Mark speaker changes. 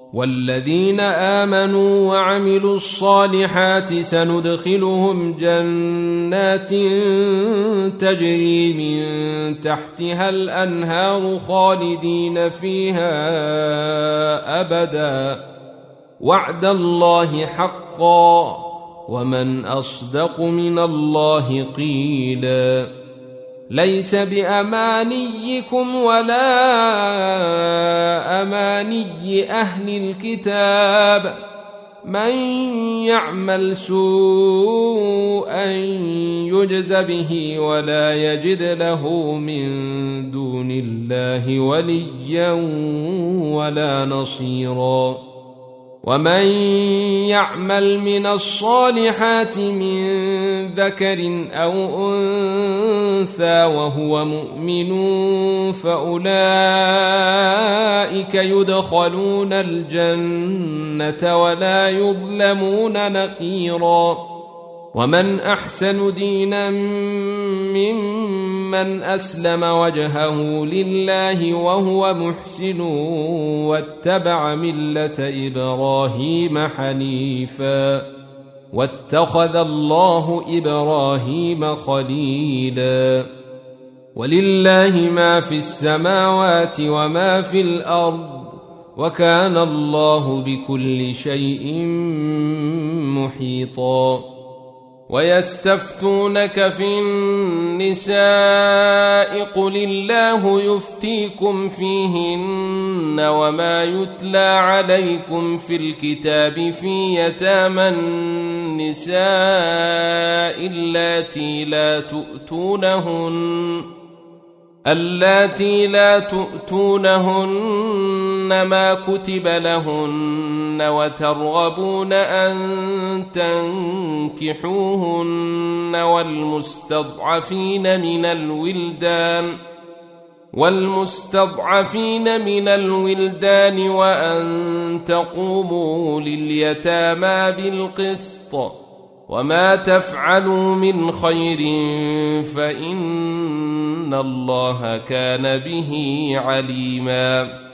Speaker 1: والذين آمنوا وعملوا الصالحات سندخلهم جنات تجري من تحتها الأنهار خالدين فيها أبدا وعد الله حقا ومن أصدق من الله قيلا ليس بأمانيكم ولا أماني أهل الكتاب من يعمل سوءا يجز به ولا يجد له من دون الله وليا ولا نصيرا ومن يعمل من الصالحات من ذكر أو أنثى وهو مؤمن فأولئك يدخلون الجنة ولا يظلمون نقيرا ومن أحسن دينا ممن أسلم وجهه لله وهو محسن واتبع ملة إبراهيم حنيفا واتخذ الله إبراهيم خليلا ولله ما في السماوات وما في الأرض وكان الله بكل شيء محيطا ويستفتونك في النساء قل الله يفتيكم فيهن وما يتلى عليكم في الكتاب في يتامى النساء اللاتي لا تؤتونهن ما كتب لهن وترغبون أن تنكحوهن والمستضعفين من الولدان وأن تقوموا لليتامى بالقسط وما تفعلوا من خير فإن الله كان به عليما